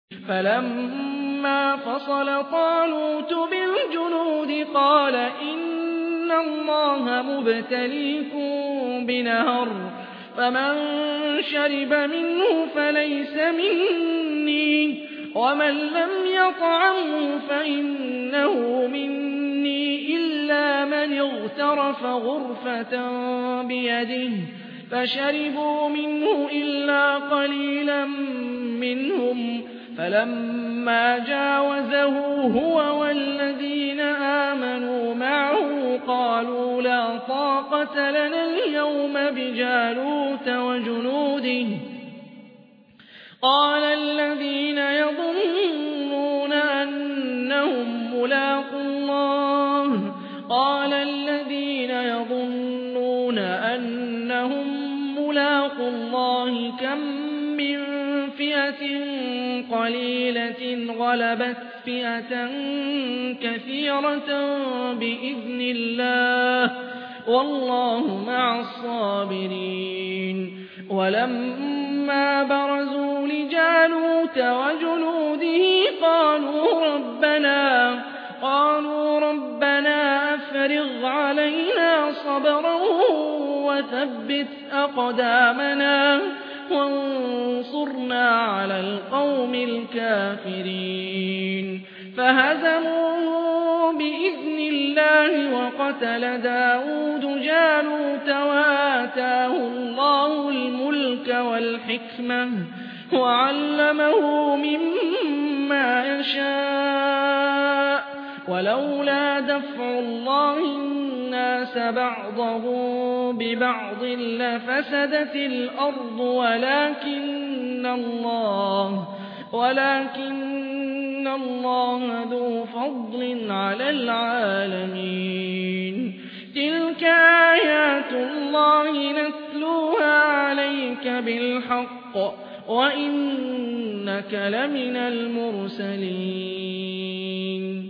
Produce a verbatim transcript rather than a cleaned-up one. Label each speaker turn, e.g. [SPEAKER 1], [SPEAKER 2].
[SPEAKER 1] فلما فصل طالوت بالجنود قال إن الله مبتليكم بنهر فمن شرب منه فليس مني ومن لم يطعمه فإنه مني إلا من اغترف غرفة بيده فشربوا منه إلا قليلا منهم فلما جاوزه هو والذين آمنوا معه قالوا لا طاقة لنا اليوم بجالوت وجنوده قال الذين يظنون أنهم ملاقو الله قال الذين يظنون أنهم ملاقو الله كم من فئة قليلة غلبت فئة كثيرة بإذن الله والله مع الصابرين ولما برزوا لجالوت وجنوده قالوا ربنا قالوا ربنا أفرغ علينا صبرا وثبت أقدامنا وانصرنا على القوم الكافرين فهزموه بإذن الله وقتل داود جالوت وآتاه الله الملك والحكمة وعلمه مما يشاء ولولا دفع الله الناس بعضهم ببعض لفسدت الأرض ولكن الله ولكن الله ذو فضل على العالمين تلك آيات الله نتلوها عليك بالحق وإنك لمن المرسلين